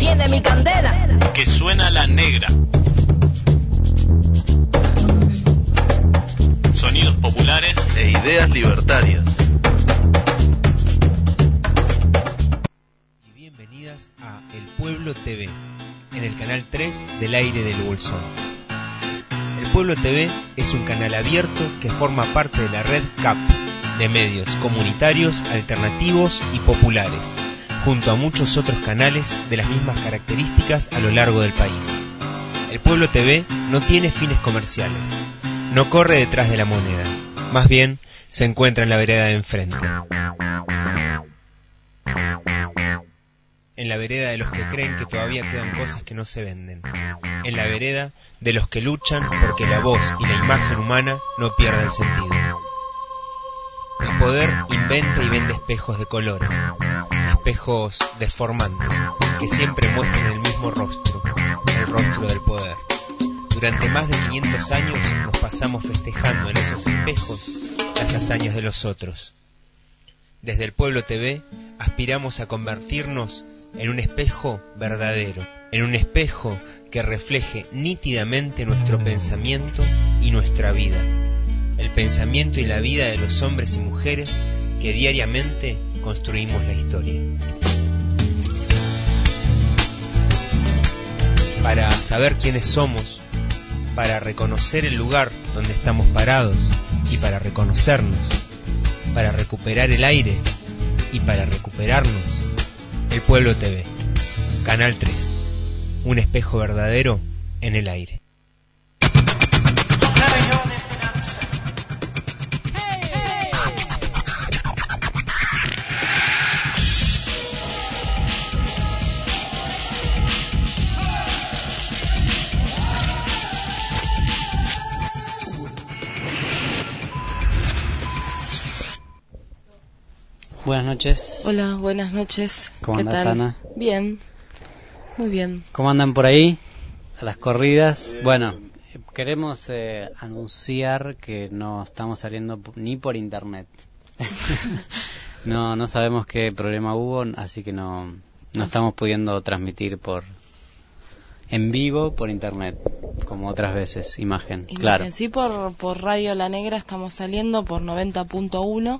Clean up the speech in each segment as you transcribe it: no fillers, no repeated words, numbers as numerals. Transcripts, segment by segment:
tiene mi candela. Que suena la negra. Sonidos populares e ideas libertarias. Y bienvenidas a El Pueblo TV, en el canal 3 del aire del Bolsón. El Pueblo TV es un canal abierto que forma parte de la red CAP, de medios comunitarios, alternativos y populares, junto a muchos otros canales de las mismas características a lo largo del país. El Pueblo TV no tiene fines comerciales, no corre detrás de la moneda, más bien se encuentra en la vereda de enfrente. En la vereda de los que creen que todavía quedan cosas que no se venden. En la vereda de los que luchan porque la voz y la imagen humana no pierdan sentido. El poder inventa y vende espejos de colores, espejos deformantes, que siempre muestran el mismo rostro, el rostro del poder. Durante más de 500 años nos pasamos festejando en esos espejos las hazañas de los otros. Desde el Pueblo TV aspiramos a convertirnos en un espejo verdadero, en un espejo que refleje nítidamente nuestro pensamiento y nuestra vida, el pensamiento y la vida de los hombres y mujeres que diariamente construimos la historia. Para saber quiénes somos, para reconocer el lugar donde estamos parados y para reconocernos, para recuperar el aire y para recuperarnos, El Pueblo TV, Canal 3, un espejo verdadero en el aire. Buenas noches. Hola, buenas noches. ¿Cómo ¿Qué andas, tal? Ana? Bien, muy bien. ¿Cómo andan por ahí? A las corridas. Bueno, queremos anunciar que no estamos saliendo ni por internet. No sabemos qué problema hubo, así que no estamos pudiendo transmitir en vivo por internet, como otras veces, imagen. Claro. Sí, por Radio La Negra estamos saliendo por 90.1.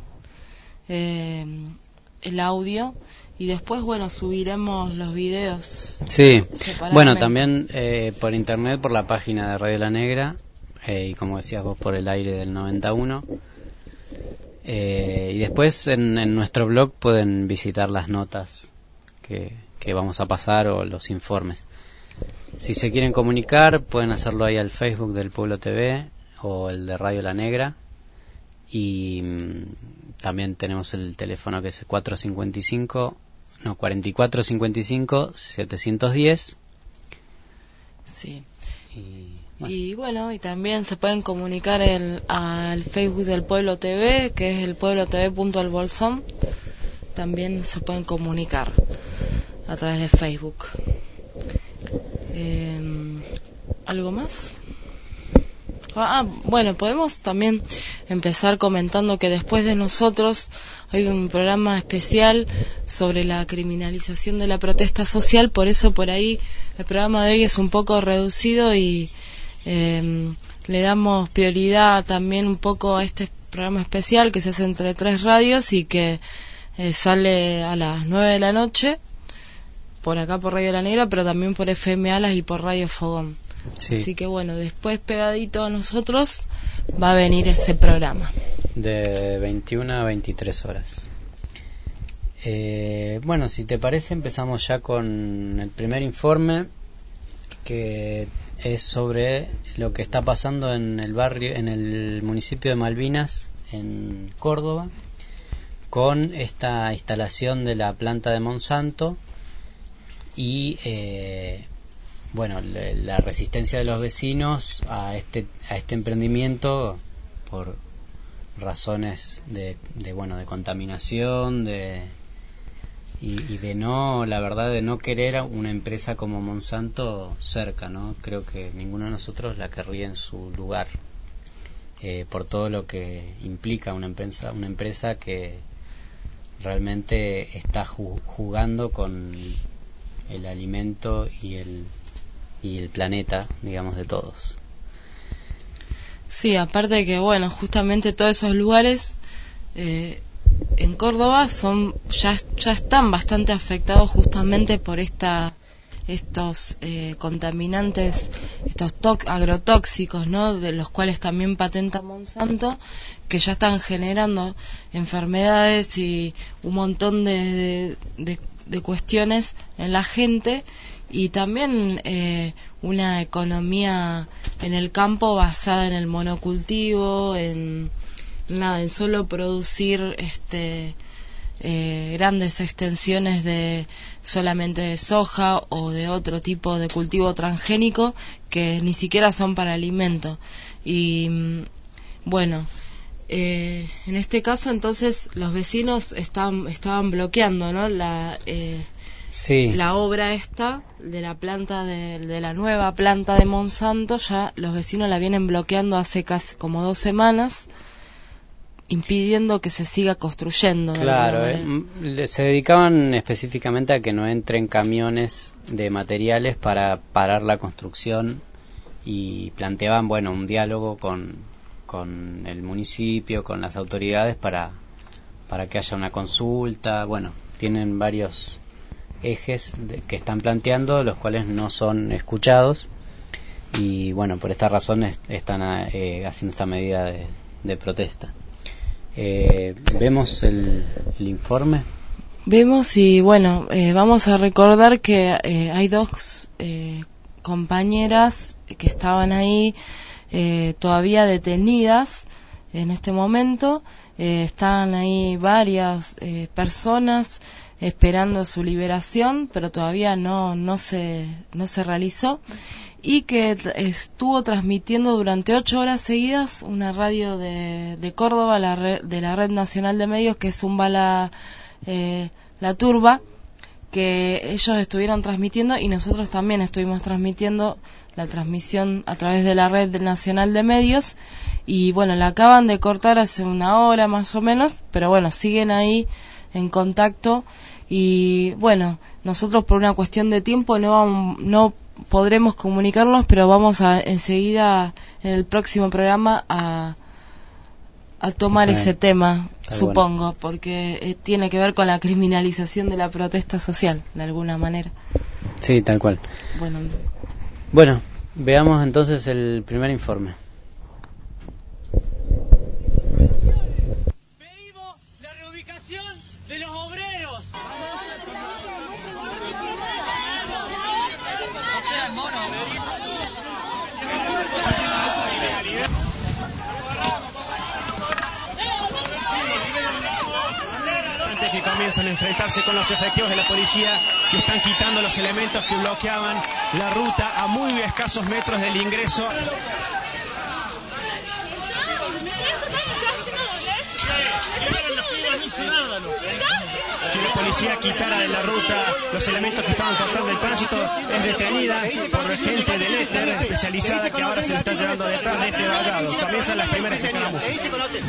El audio y después subiremos los videos. Sí, bueno, también por internet, por la página de Radio La Negra y como decías vos, por el aire del 91. Y después en nuestro blog pueden visitar las notas que vamos a pasar o los informes. Si se quieren comunicar pueden hacerlo ahí al Facebook del Pueblo TV o el de Radio La Negra. Y también tenemos el teléfono que es 4455-710. Sí. Y también se pueden comunicar al Facebook del Pueblo TV, que es el pueblotv.albolsón. También se pueden comunicar a través de Facebook. ¿Algo más? Podemos también empezar comentando que después de nosotros hay un programa especial sobre la criminalización de la protesta social, por eso por ahí el programa de hoy es un poco reducido y le damos prioridad también un poco a este programa especial que se hace entre 3 radios y que sale a las 9 de la noche por acá por Radio La Negra, pero también por FM Alas y por Radio Fogón. Sí. Así que después pegadito a nosotros va a venir ese programa. De 21 a 23 horas. Si te parece empezamos ya con el primer informe, que es sobre lo que está pasando en el barrio, en el municipio de Malvinas, en Córdoba, con esta instalación de la planta de Monsanto y la resistencia de los vecinos a este emprendimiento por razones de contaminación, y de no querer una empresa como Monsanto cerca, ¿no? Creo que ninguno de nosotros la querría en su lugar, por todo lo que implica una empresa que realmente está jugando con el alimento y el planeta, digamos, de todos. Sí, aparte de que, bueno, justamente todos esos lugares en Córdoba ya están bastante afectados justamente por estos contaminantes, estos agrotóxicos, ¿no? De los cuales también patenta Monsanto, que ya están generando enfermedades y un montón de cuestiones en la gente, y también una economía en el campo basada en el monocultivo, en solo producir grandes extensiones solamente de soja o de otro tipo de cultivo transgénico que ni siquiera son para alimento. Y bueno, en este caso entonces los vecinos estaban bloqueando, ¿no? Sí. La obra esta de la planta de la nueva planta de Monsanto, ya los vecinos la vienen bloqueando hace casi como 2 semanas, impidiendo que se siga construyendo. Claro, se dedicaban específicamente a que no entren camiones de materiales para parar la construcción, y planteaban, bueno, un diálogo con el municipio, con las autoridades para que haya una consulta. Bueno, tienen varios ejes que están planteando, los cuales no son escuchados, y bueno, por esta razón están haciendo esta medida de protesta. Vemos el informe. Vemos, y bueno, vamos a recordar que hay 2 compañeras que estaban ahí todavía detenidas en este momento. Están ahí varias personas esperando su liberación, pero todavía no se realizó, y que estuvo transmitiendo durante 8 horas seguidas una radio de Córdoba, de la Red Nacional de Medios, que es La Turba, que ellos estuvieron transmitiendo, y nosotros también estuvimos transmitiendo la transmisión a través de la Red Nacional de Medios, y bueno, la acaban de cortar hace 1 hora más o menos, pero bueno, siguen ahí en contacto. Y bueno, nosotros por una cuestión de tiempo no podremos comunicarnos, pero vamos a enseguida en el próximo programa a tomar ese tema, supongo, bueno, porque tiene que ver con la criminalización de la protesta social, de alguna manera. Sí, tal cual. Bueno, veamos entonces el primer informe. Pedimos la reubicación de los obreros. Que comienzan a enfrentarse con los efectivos de la policía, que están quitando los elementos que bloqueaban la ruta a muy escasos metros del ingreso. Que la policía quitara de la ruta los elementos que estaban cortando el tránsito. Es detenida por gente del éter especializada, que ahora se le está llevando detrás de este vallado. Comienzan las primeras escaramuzas.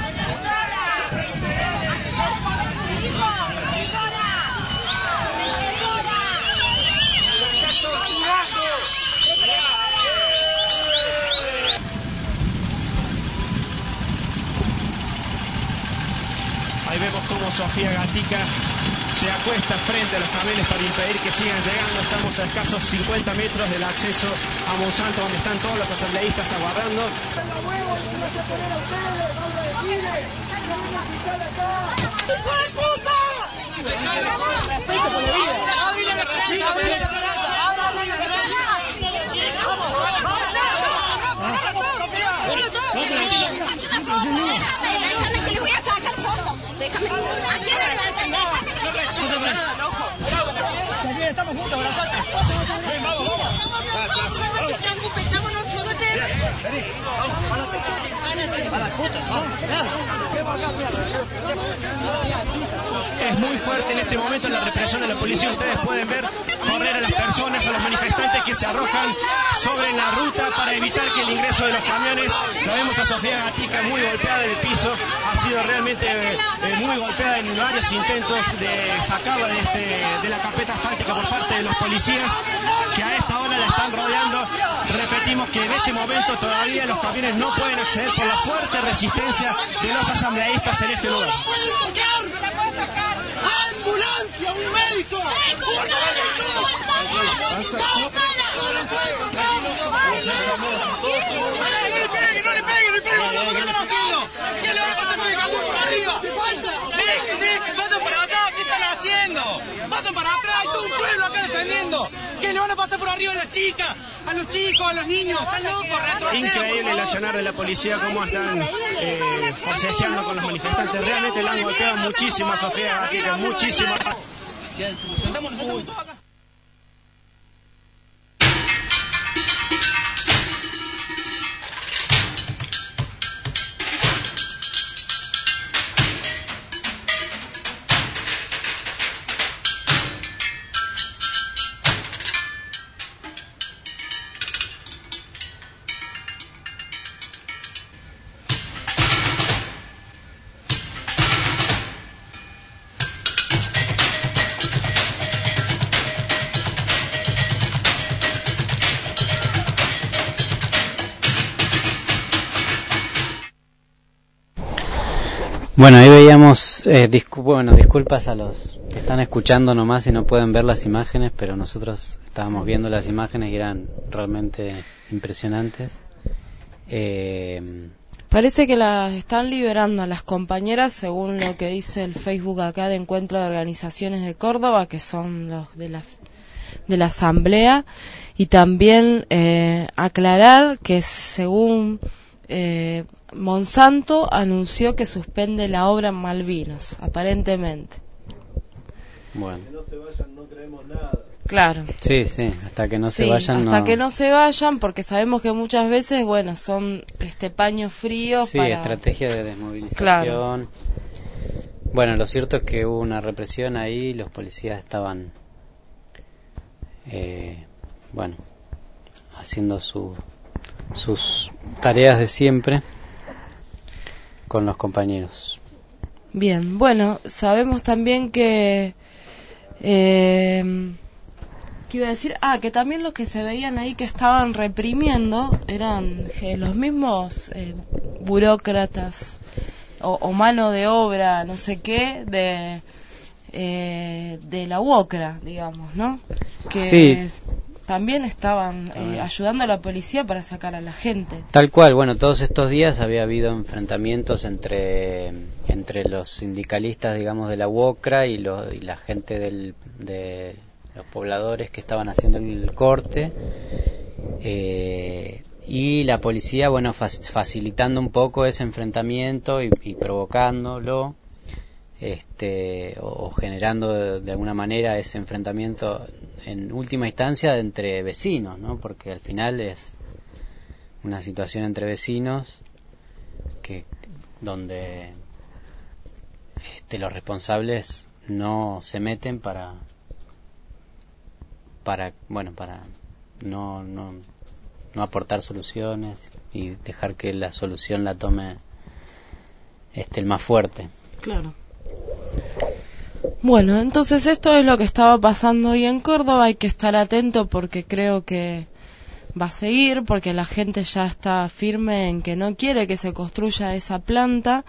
Ahí vemos cómo Sofía Gatica se acuesta frente a los camiones para impedir que sigan llegando. Estamos a escasos 50 metros del acceso a Monsanto, donde están todos los asambleístas aguardando. Estamos juntos, abrazate. Vamos. Es muy fuerte en este momento la represión de la policía. Ustedes pueden ver correr a las personas, a los manifestantes que se arrojan sobre la ruta para evitar que el ingreso de los camiones. La vemos a Sofía Gatica muy golpeada en el piso. Ha sido realmente muy golpeada en varios intentos de sacarla de la carpeta asfáltica por parte de los policías, que a esta hora la están rodeando. Repetimos que en este momento todavía los camiones no pueden acceder por la fuerte resistencia de los asambleístas en este lugar. ¡Ambulancia! ¡Un médico! ¡Un médico! ¡No le peguen! ¿Qué le va a pasar con el camión por arriba? ¡Dejen! ¡Pasen para atrás! ¿Qué están haciendo? ¡Pasen para atrás! ¡Hay todo un pueblo acá defendiendo! ¿Qué le van a pasar por arriba a las chicas? ¿A los chicos? ¿A los niños? ¡Están locos! ¡Retrocedan! Increíble el accionar de la policía, cómo están forcejeando con los manifestantes. Realmente la han golpeado muchísimo a Sofía Gatica, muchísimo. Bueno, ahí veíamos, disculpas a los que están escuchando nomás y no pueden ver las imágenes, pero nosotros estábamos viendo las imágenes y eran realmente impresionantes. Parece que las están liberando a las compañeras, según lo que dice el Facebook acá de Encuentro de Organizaciones de Córdoba, que son los de la Asamblea, y también aclarar que según Monsanto anunció que suspende la obra en Malvinas, aparentemente. Bueno. Que no se vayan, no creemos nada. Claro. Sí, hasta que no se vayan. Hasta que no se vayan, porque sabemos que muchas veces, son paños fríos. Sí, estrategia de desmovilización. Claro. Bueno, lo cierto es que hubo una represión ahí, los policías estaban, haciendo sus tareas de siempre con los compañeros. Bien, bueno, sabemos también que ¿qué iba a decir? Que también los que se veían ahí que estaban reprimiendo eran los mismos burócratas o mano de obra, no sé qué, de la UOCRA, digamos, ¿no? Que sí. También estaban ayudando a la policía para sacar a la gente. Tal cual, todos estos días había habido enfrentamientos entre los sindicalistas, digamos, de la UOCRA y la gente de los pobladores que estaban haciendo el corte, y la policía, facilitando un poco ese enfrentamiento y provocándolo, o generando de alguna manera ese enfrentamiento en última instancia entre vecinos, ¿no? Porque al final es una situación entre vecinos donde los responsables no se meten para no aportar soluciones y dejar que la solución la tome el más fuerte. Claro. Bueno, entonces esto es lo que estaba pasando hoy en Córdoba. Hay que estar atento porque creo que va a seguir, porque la gente ya está firme en que no quiere que se construya esa planta,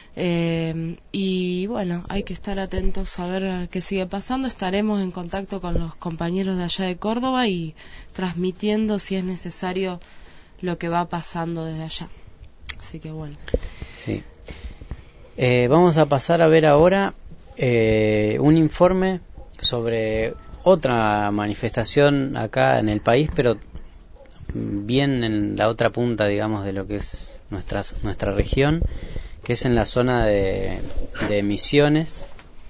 y hay que estar atentos a ver qué sigue pasando. Estaremos en contacto con los compañeros de allá de Córdoba y transmitiendo si es necesario lo que va pasando desde allá. Así que Sí. Vamos a pasar a ver ahora un informe sobre otra manifestación acá en el país, pero bien en la otra punta, digamos, de lo que es nuestra región, que es en la zona de Misiones,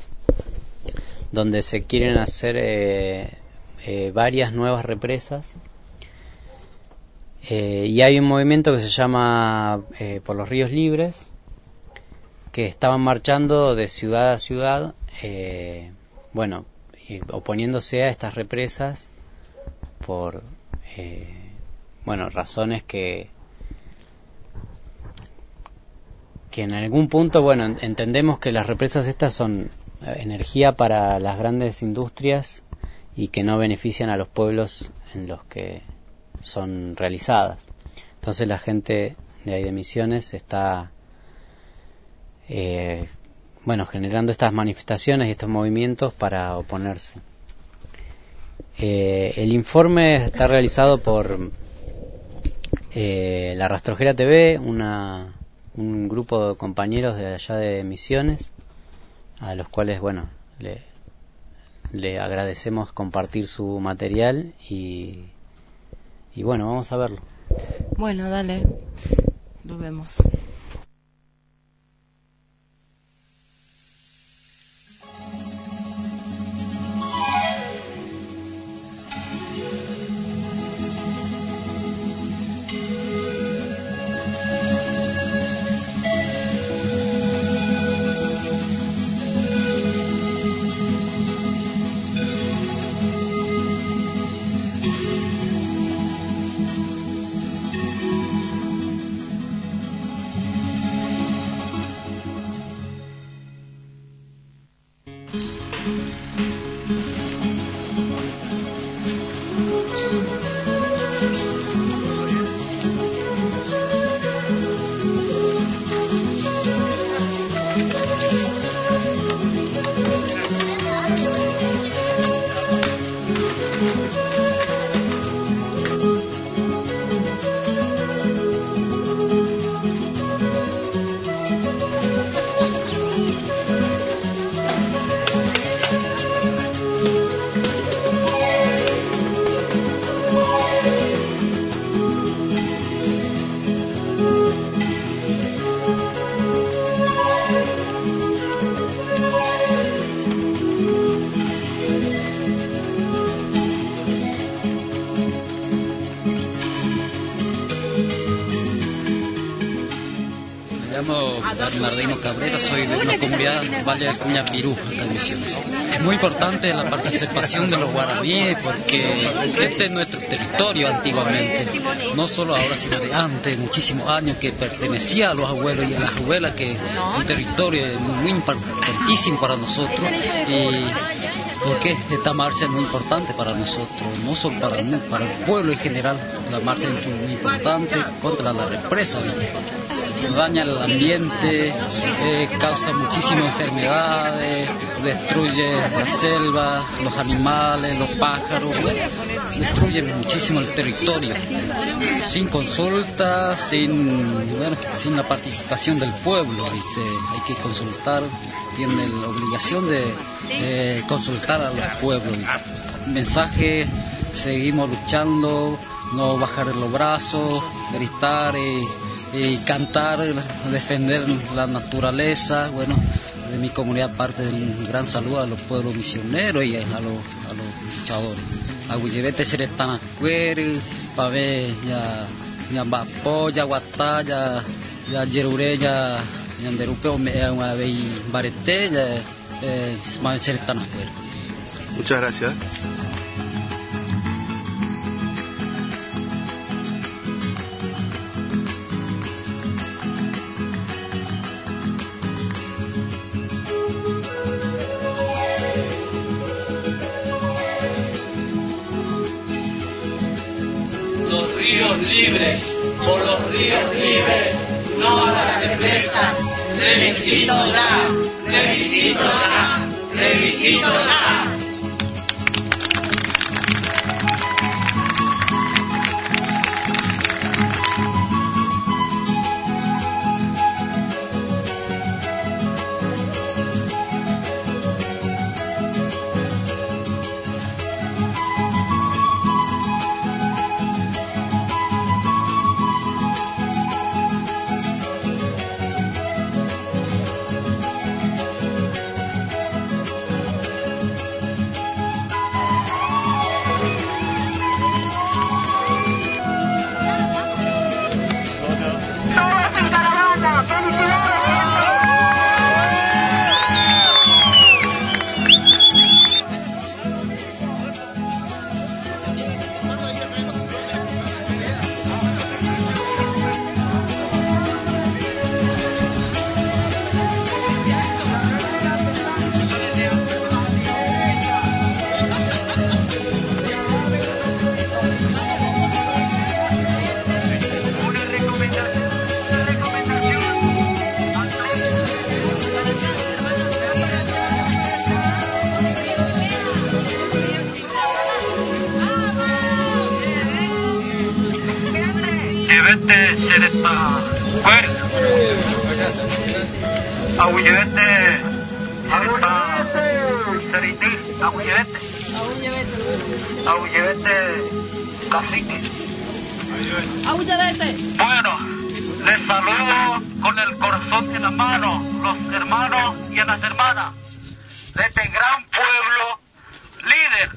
donde se quieren hacer varias nuevas represas, Y hay un movimiento que se llama Por los Ríos Libres, que estaban marchando de ciudad a ciudad, oponiéndose a estas represas por razones que en algún punto, entendemos que las represas estas son energía para las grandes industrias y que no benefician a los pueblos en los que son realizadas. Entonces la gente de ahí de Misiones está generando estas manifestaciones y estos movimientos para oponerse. El informe está realizado por La Rastrojera TV, un grupo de compañeros de allá de Misiones, a los cuales le agradecemos compartir su material y vamos a verlo. Bueno, dale, lo vemos. Bernardino Cabrera, soy de una comunidad Valle de Cuñapirú, acá en Misiones. Es muy importante la participación de los guaraníes porque este es nuestro territorio antiguamente, no solo ahora sino de antes, muchísimos años, que pertenecía a los abuelos y a las abuelas, que es un territorio muy importantísimo para nosotros, y porque esta marcha es muy importante para nosotros, no solo para el pueblo en general. La marcha es muy importante contra la represa, daña el ambiente, causa muchísimas enfermedades, destruye la selva, los animales, los pájaros, destruye muchísimo el territorio, sin consulta, sin la participación del pueblo. Hay que consultar, tiene la obligación de consultar a los pueblos. Mensaje: seguimos luchando, no bajar los brazos, gritar y cantar, defender la naturaleza. De mi comunidad parte de un gran saludo a los pueblos misioneros y a los luchadores. Aguillevete seretana cuere, pave ya bapo, ya guatá, ya yerure, ya yanderupe o me y barete, ya seretana cuere. Muchas gracias. Libres, por los ríos libres, no a las represas, plebiscito ya, plebiscito ya, plebiscito ya. Auyevete sereta pues Auyevete serita Auyevete cacique. Bueno, les saludo con el corazón en la mano, los hermanos y las hermanas de este gran pueblo líder,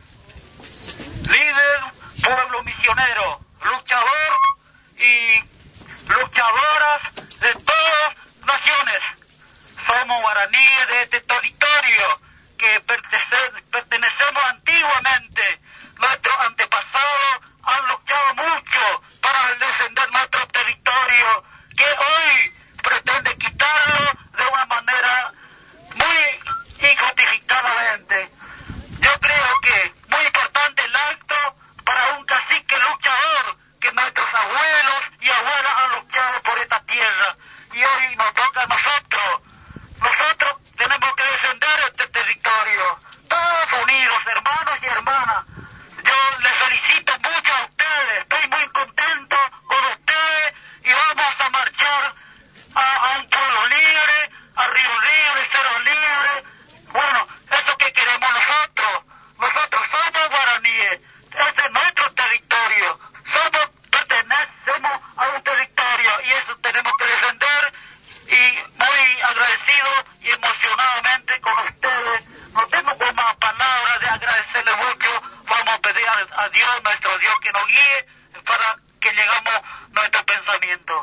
pueblo misionero, luchador y luchadoras de todas naciones. Somos guaraníes de este territorio que pertenecemos antiguamente. Nuestros antepasados han luchado mucho para defender nuestro territorio, que hoy pretende quitarlo de una manera muy injustificadamente. Yo creo que muy importante el acto para un cacique luchador, que nuestros abuelos y abuelas han luchado por esta tierra, y hoy nos toca a nosotros. Nosotros tenemos que defender este territorio, todos unidos, hermanos y hermanas. Yo les felicito mucho a ustedes, estoy muy contento con ustedes y vamos a marchar a un pueblo libre, a Río Libre, Cerro Libre. Bueno, eso que queremos nosotros. Nosotros somos guaraníes, este es nuestro territorio, pertenecemos a un territorio y eso tenemos que defender, y muy agradecido y emocionadamente con ustedes. No tengo más palabras de agradecerles mucho. Vamos a pedir a Dios, nuestro Dios, que nos guíe para que llegamos nuestro pensamiento.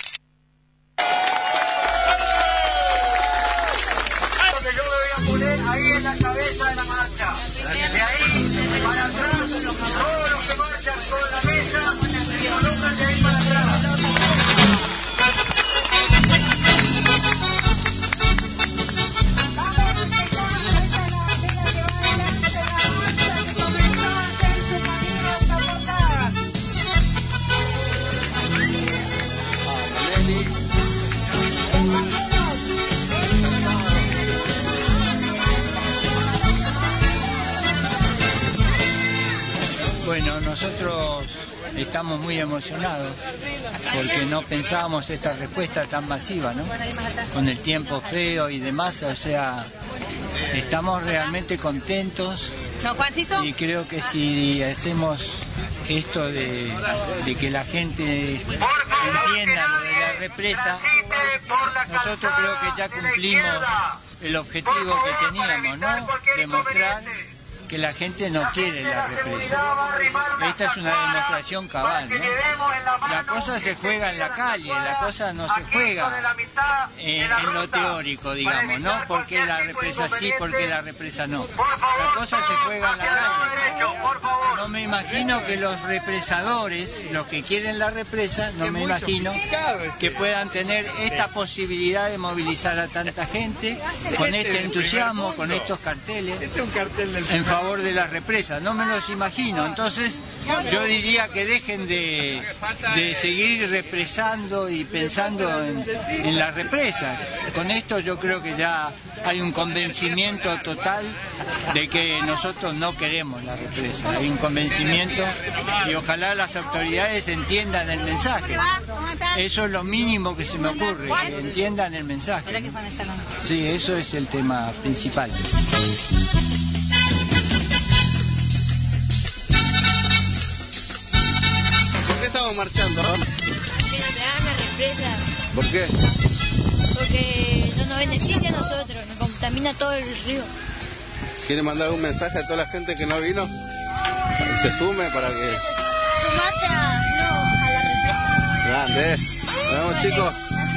Yo me voy a poner ahí en la cabeza de la marcha. De ahí para atrás, todos los que marchan con la mesa, se colocan de ahí para atrás. Bueno, nosotros estamos muy emocionados porque no pensábamos esta respuesta tan masiva, ¿no? Con el tiempo feo y demás, o sea, estamos realmente contentos y creo que si hacemos esto de que la gente entienda lo de la represa, nosotros creo que ya cumplimos el objetivo que teníamos, ¿no? Demostrar que la gente no quiere la represa. Esta es una demostración cabal, ¿no? La cosa se juega en la calle, la cosa no se juega en lo teórico, digamos, ¿no? Porque la represa sí, porque la represa no. La cosa se juega en la calle. No me imagino que los represadores, los que quieren la represa, no me imagino que puedan tener esta posibilidad de movilizar a tanta gente con este entusiasmo, con estos carteles en favor de la represa. No me los imagino. Entonces yo diría que dejen de seguir represando y pensando en la represa. Con esto yo creo que ya hay un convencimiento total de que nosotros no queremos la represa. Hay un convencimiento y ojalá las autoridades entiendan el mensaje. Eso es lo mínimo que se me ocurre, que entiendan el mensaje. Sí, eso es el tema principal. ¿Por qué estamos marchando? Que nos hagan la represa. ¿Por qué? Porque no nos beneficia a nosotros, nos contamina todo el río. ¿Quiere mandar un mensaje a toda la gente que no vino? Que se sume para que... Sumate a la represa. Grande. Nos vemos, chicos.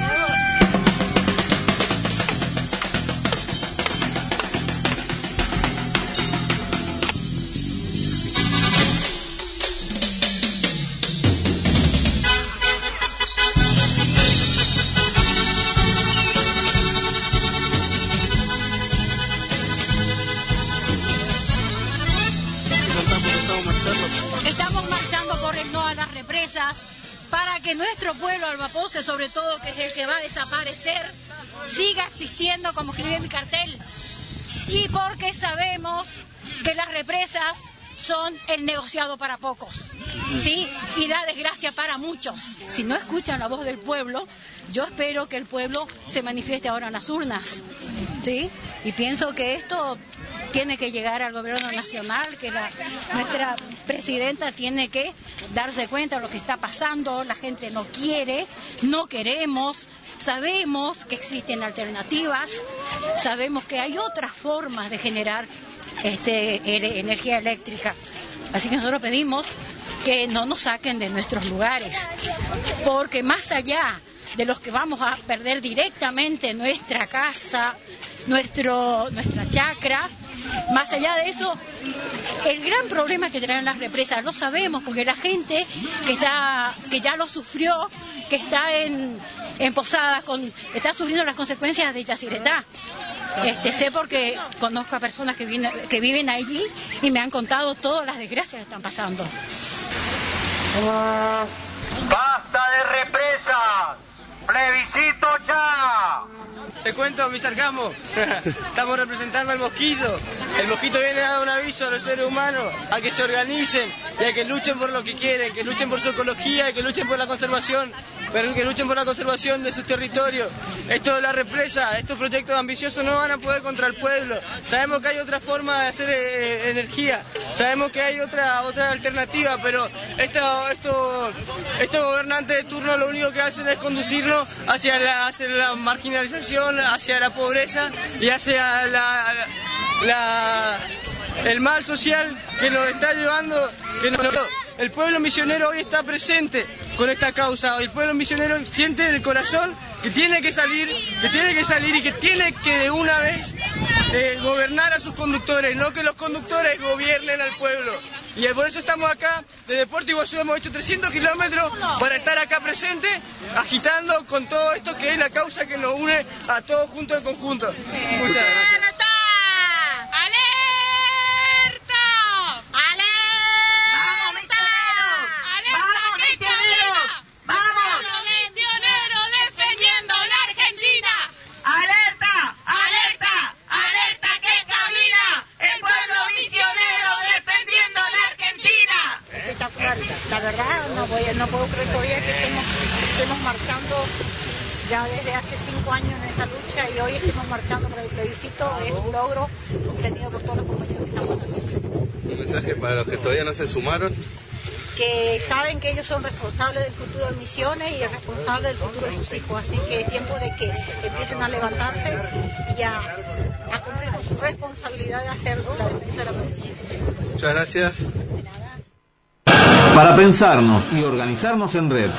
Para que nuestro pueblo albapoce, sobre todo, que es el que va a desaparecer, siga existiendo, como escribí en mi cartel, y porque sabemos que las represas son el negociado para pocos, ¿sí? Y la desgracia para muchos. Si no escuchan la voz del pueblo, yo espero que el pueblo se manifieste ahora en las urnas, ¿sí? Y pienso que esto tiene que llegar al gobierno nacional, que nuestra presidenta tiene que darse cuenta de lo que está pasando. La gente no quiere, no queremos. Sabemos que existen alternativas, sabemos que hay otras formas de generar energía eléctrica. Así que nosotros pedimos que no nos saquen de nuestros lugares, porque más allá de los que vamos a perder directamente nuestra casa, nuestra chacra, más allá de eso, el gran problema que traen las represas, lo sabemos, porque la gente que ya lo sufrió, que está en Posadas, está sufriendo las consecuencias de Yacyretá. Sé porque conozco a personas que viven allí y me han contado todas las desgracias que están pasando. ¡Basta de represas! ¡Plebiscito ya! Te cuento, mis Arcamos, estamos representando al mosquito. El mosquito viene a dar un aviso a los seres humanos a que se organicen y a que luchen por lo que quieren, que luchen por su ecología, que luchen por la conservación, pero que luchen por la conservación de sus territorios. Esto de la represa, estos proyectos ambiciosos no van a poder contra el pueblo. Sabemos que hay otra forma de hacer energía, sabemos que hay otra alternativa, pero estos gobernantes de turno lo único que hacen es conducirnos hacia la marginalización, hacia la pobreza y hacia el mal social que nos está llevando. El pueblo misionero hoy está presente con esta causa. El pueblo misionero siente en el corazón que tiene que salir y que tiene que de una vez gobernar a sus conductores, no que los conductores gobiernen al pueblo. Y por eso estamos acá, desde Puerto Iguazú hemos hecho 300 kilómetros para estar acá presentes, agitando con todo esto que es la causa que nos une a todos juntos en conjunto. Muchas gracias. La verdad, no puedo creer todavía que estemos marchando ya desde hace 5 años en esta lucha y hoy estemos marchando por el plebiscito. Es un logro obtenido por todos los compañeros que estamos aquí. Un mensaje para los que todavía no se sumaron. Que saben que ellos son responsables del futuro de Misiones y responsables del futuro de sus hijos. Así que es tiempo de que empiecen a levantarse y a cumplir con su responsabilidad de hacer la defensa de la provincia. Muchas gracias. Para pensarnos y organizarnos en red.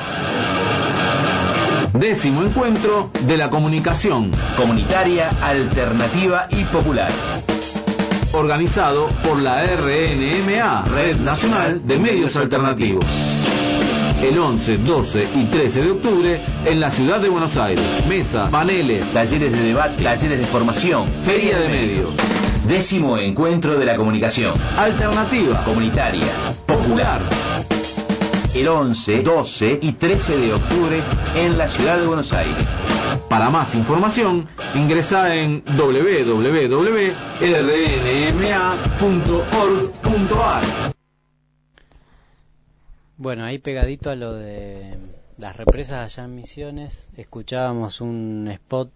10º encuentro de la comunicación comunitaria, alternativa y popular. Organizado por la RNMA, Red Nacional de Medios Alternativos. El 11, 12 y 13 de octubre en la ciudad de Buenos Aires. Mesas, paneles, talleres de debate, talleres de formación, feria de medios. 10º encuentro de la comunicación alternativa, comunitaria, popular. El 11, 12 y 13 de octubre en la ciudad de Buenos Aires. Para más información, ingresa en www.rnma.org.ar. Bueno, ahí pegadito a lo de las represas allá en Misiones, escuchábamos un spot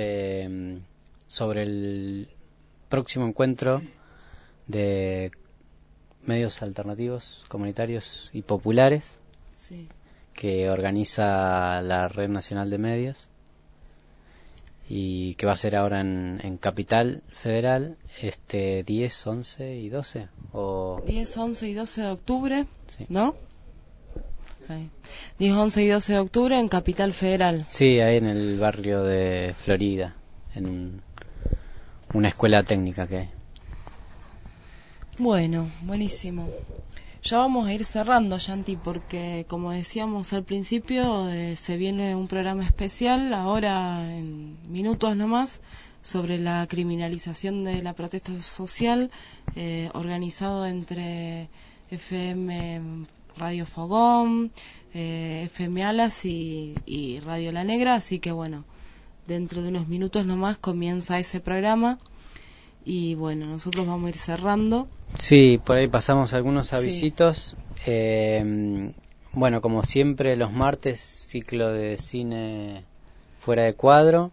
sobre el próximo encuentro de medios alternativos, comunitarios y populares, sí, que organiza la Red Nacional de Medios y que va a ser ahora en Capital Federal 10, 11 y 12 o 10, 11 y 12 de octubre, sí, ¿no? Ahí. 10, 11 y 12 de octubre en Capital Federal. Sí, ahí en el barrio de Florida, en una escuela técnica que hay. Bueno, buenísimo. Ya vamos a ir cerrando, Yanti, porque como decíamos al principio, se viene un programa especial, ahora en minutos nomás, sobre la criminalización de la protesta social, organizado entre FM Radio Fogón, FM Alas y Radio La Negra, así que bueno, dentro de unos minutos nomás comienza ese programa. Y bueno, nosotros vamos a ir cerrando. Sí, por ahí pasamos algunos avisitos. Bueno, como siempre, los martes, ciclo de cine fuera de cuadro.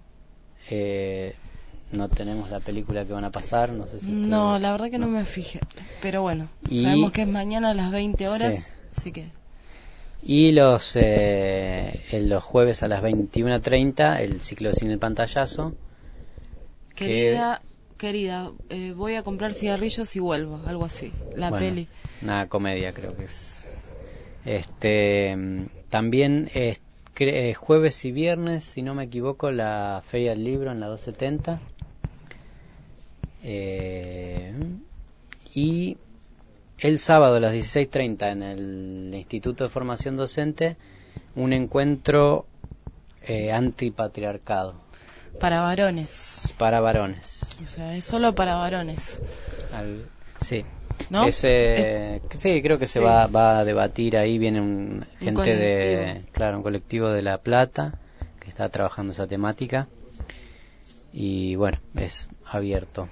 No tenemos la película que van a pasar, no sé si... No, la verdad que no me fijé. Pero bueno, sabemos que es mañana a las 20 horas, sí. Así que... Y los jueves a las 21:30, el ciclo de cine El Pantallazo. Querida, voy a comprar cigarrillos y vuelvo, algo así, peli. Una comedia creo que es. También jueves y viernes, si no me equivoco, la Feria del Libro en la 270. Y el sábado a las 16:30 en el Instituto de Formación Docente, un encuentro antipatriarcado. Para varones. Para varones. O sea, es solo para varones. Sí. ¿No? Sí, creo que se va a debatir ahí. Viene un colectivo de La Plata que está trabajando esa temática. Y bueno, es abierto.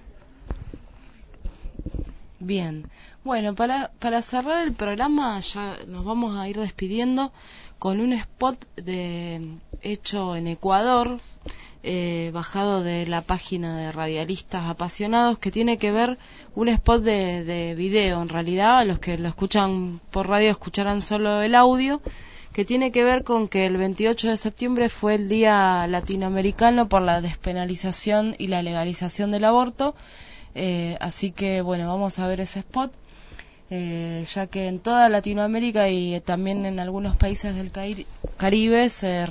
Bien. Bueno, para cerrar el programa ya nos vamos a ir despidiendo con un spot hecho en Ecuador, bajado de la página de Radialistas Apasionados, que tiene que ver un spot de video. En realidad, los que lo escuchan por radio escucharán solo el audio, que tiene que ver con que el 28 de septiembre fue el Día Latinoamericano por la despenalización y la legalización del aborto. Así que, bueno, vamos a ver ese spot, ya que en toda Latinoamérica y también en algunos países del Caribe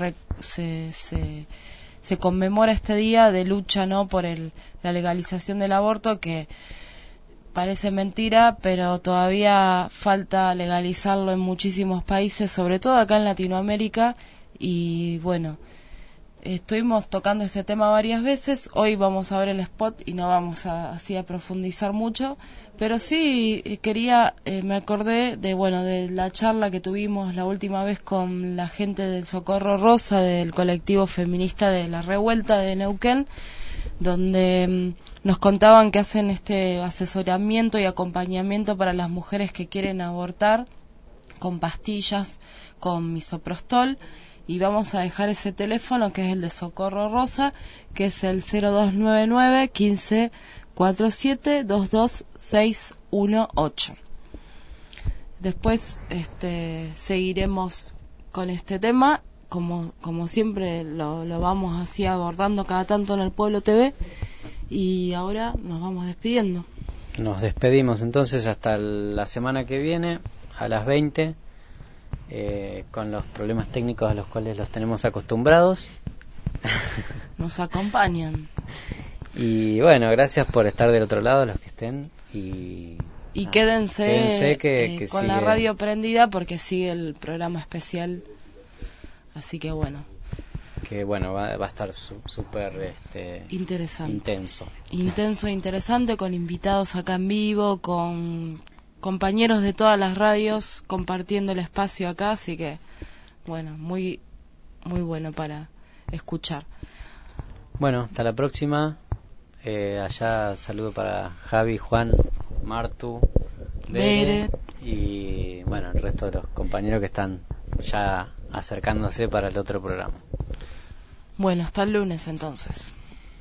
se conmemora este día de lucha, ¿no?, por la legalización del aborto, que parece mentira, pero todavía falta legalizarlo en muchísimos países, sobre todo acá en Latinoamérica. Y bueno, estuvimos tocando este tema varias veces. Hoy vamos a ver el spot y no vamos así a profundizar mucho, pero sí me acordé de la charla que tuvimos la última vez con la gente del Socorro Rosa, del colectivo feminista de La Revuelta de Neuquén, donde nos contaban que hacen este asesoramiento y acompañamiento para las mujeres que quieren abortar con pastillas, con misoprostol. Y vamos a dejar ese teléfono, que es el de Socorro Rosa, que es el 0299 15 47 22 618. Después seguiremos con este tema, como siempre lo vamos así abordando cada tanto en el Pueblo TV. Y ahora nos vamos despidiendo. Nos despedimos entonces hasta la semana que viene a las 20. Con los problemas técnicos a los cuales los tenemos acostumbrados. Nos acompañan. Y bueno, gracias por estar del otro lado, los que estén. Y quédense que con la radio prendida, porque sigue el programa especial. Así que bueno. Que bueno, va a estar súper interesante. Intenso e interesante, con invitados acá en vivo, con compañeros de todas las radios compartiendo el espacio acá, así que bueno, muy muy bueno para escuchar. Bueno, hasta la próxima. Allá saludo para Javi, Juan, Martu, Bere y bueno, el resto de los compañeros que están ya acercándose para el otro programa. Bueno, hasta el lunes entonces.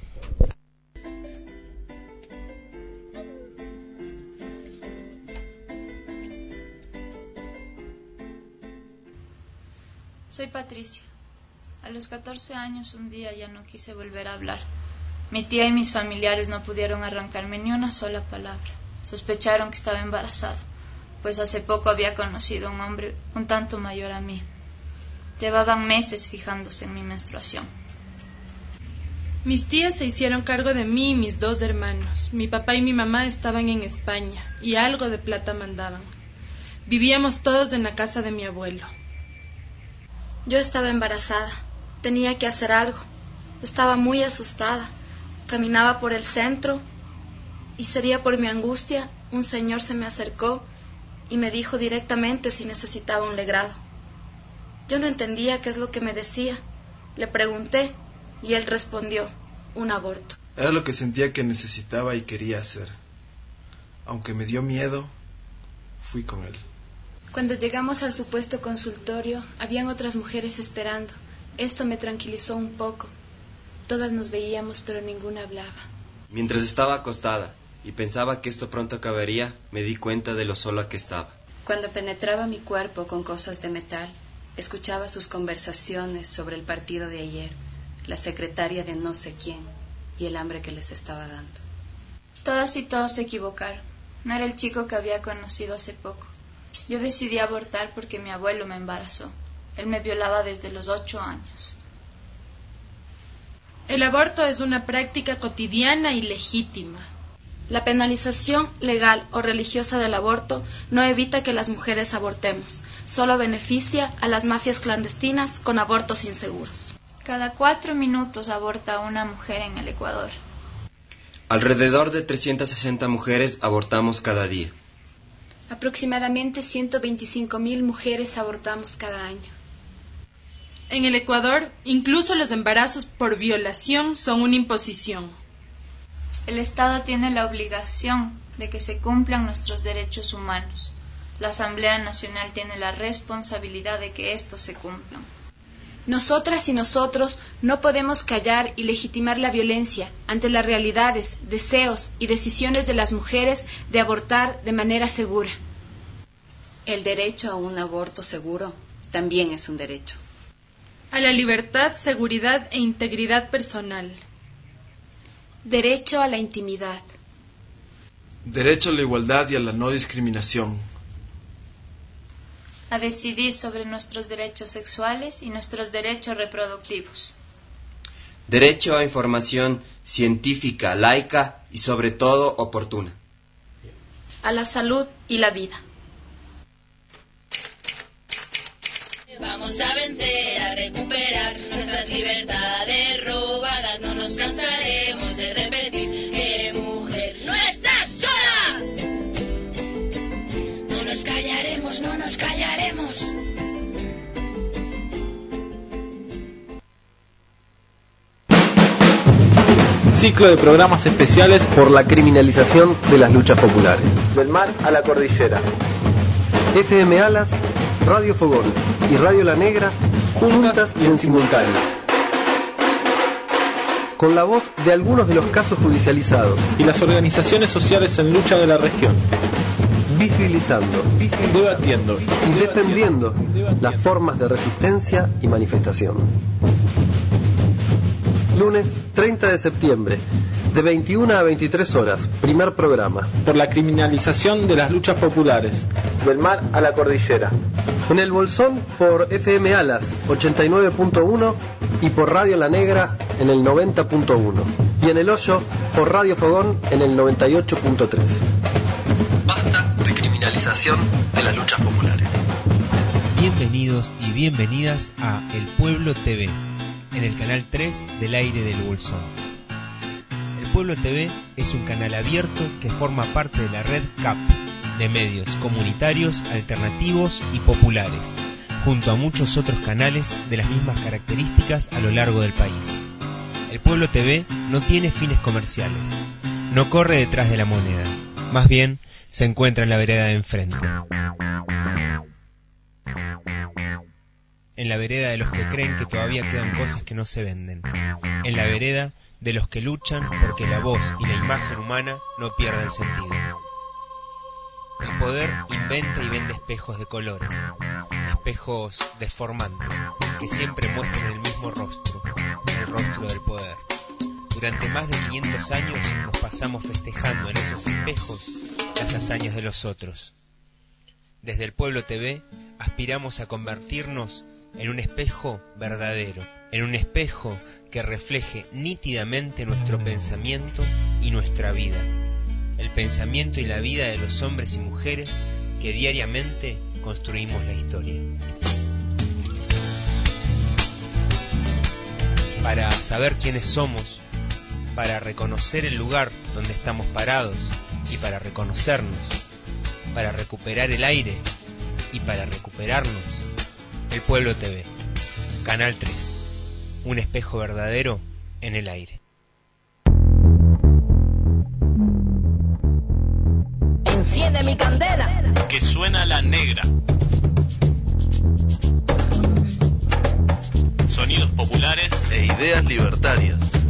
Soy Patricia. A los 14 años un día ya no quise volver a hablar. Mi tía y mis familiares no pudieron arrancarme ni una sola palabra. Sospecharon que estaba embarazada, pues hace poco había conocido a un hombre un tanto mayor a mí. Llevaban meses fijándose en mi menstruación. Mis tías se hicieron cargo de mí y mis 2 hermanos. Mi papá y mi mamá estaban en España y algo de plata mandaban. Vivíamos todos en la casa de mi abuelo. Yo estaba embarazada, tenía que hacer algo. Estaba muy asustada. Caminaba por el centro y sería por mi angustia, un señor se me acercó y me dijo directamente si necesitaba un legrado. Yo no entendía qué es lo que me decía. Le pregunté y él respondió: un aborto. Era lo que sentía que necesitaba y quería hacer. Aunque me dio miedo, fui con él. Cuando llegamos al supuesto consultorio, habían otras mujeres esperando. Esto me tranquilizó un poco. Todas nos veíamos, pero ninguna hablaba. Mientras estaba acostada y pensaba que esto pronto acabaría, me di cuenta de lo sola que estaba. Cuando penetraba mi cuerpo con cosas de metal, escuchaba sus conversaciones sobre el partido de ayer, la secretaria de no sé quién y el hambre que les estaba dando. Todas y todos se equivocaron. No era el chico que había conocido hace poco. Yo decidí abortar porque mi abuelo me embarazó. Él me violaba desde los 8 años. El aborto es una práctica cotidiana y legítima. La penalización legal o religiosa del aborto no evita que las mujeres abortemos, solo beneficia a las mafias clandestinas con abortos inseguros. Cada 4 minutos aborta una mujer en el Ecuador. Alrededor de 360 mujeres abortamos cada día. Aproximadamente 125.000 mujeres abortamos cada año. En el Ecuador, incluso los embarazos por violación son una imposición. El Estado tiene la obligación de que se cumplan nuestros derechos humanos. La Asamblea Nacional tiene la responsabilidad de que estos se cumplan. Nosotras y nosotros no podemos callar y legitimar la violencia ante las realidades, deseos y decisiones de las mujeres de abortar de manera segura. El derecho a un aborto seguro también es un derecho. A la libertad, seguridad e integridad personal. Derecho a la intimidad. Derecho a la igualdad y a la no discriminación. A decidir sobre nuestros derechos sexuales y nuestros derechos reproductivos. Derecho a información científica, laica y sobre todo oportuna. A la salud y la vida. Vamos a vencer, a recuperar nuestras libertades robadas. No nos cansaremos de repetir que mujer no estás sola. No nos callaremos, no nos callaremos. Ciclo de programas especiales por la criminalización de las luchas populares. Del mar a la cordillera. FM Alas, Radio Fogón y Radio La Negra, juntas y en simultáneo. Con la voz de algunos de los casos judicializados y las organizaciones sociales en lucha de la región. Visibilizando, debatiendo y defendiendo las formas de resistencia y manifestación. Lunes 30 de septiembre, de 21 a 23 horas, primer programa. Por la criminalización de las luchas populares. Del mar a la cordillera. En el Bolsón por FM Alas 89.1 y por Radio La Negra en el 90.1. Y en el Hoyo por Radio Fogón en el 98.3. Basta de criminalización de las luchas populares. Bienvenidos y bienvenidas a El Pueblo TV, en el canal 3 del aire del Bolsón. El Pueblo TV es un canal abierto que forma parte de la red CAP, de medios comunitarios, alternativos y populares, junto a muchos otros canales de las mismas características a lo largo del país. El Pueblo TV no tiene fines comerciales, no corre detrás de la moneda, más bien se encuentra en la vereda de enfrente. En la vereda de los que creen que todavía quedan cosas que no se venden. En la vereda de los que luchan porque la voz y la imagen humana no pierdan sentido. El poder inventa y vende espejos de colores, espejos deformantes, que siempre muestran el mismo rostro, el rostro del poder. Durante más de 500 años nos pasamos festejando en esos espejos las hazañas de los otros. Desde el Pueblo TV aspiramos a convertirnos en un espejo verdadero, en un espejo que refleje nítidamente nuestro pensamiento y nuestra vida, el pensamiento y la vida de los hombres y mujeres que diariamente construimos la historia. Para saber quiénes somos, para reconocer el lugar donde estamos parados y para reconocernos, para recuperar el aire y para recuperarnos, El Pueblo TV, Canal 3, un espejo verdadero en el aire. enciende mi candela. Que suena la negra. Sonidos populares e ideas libertarias.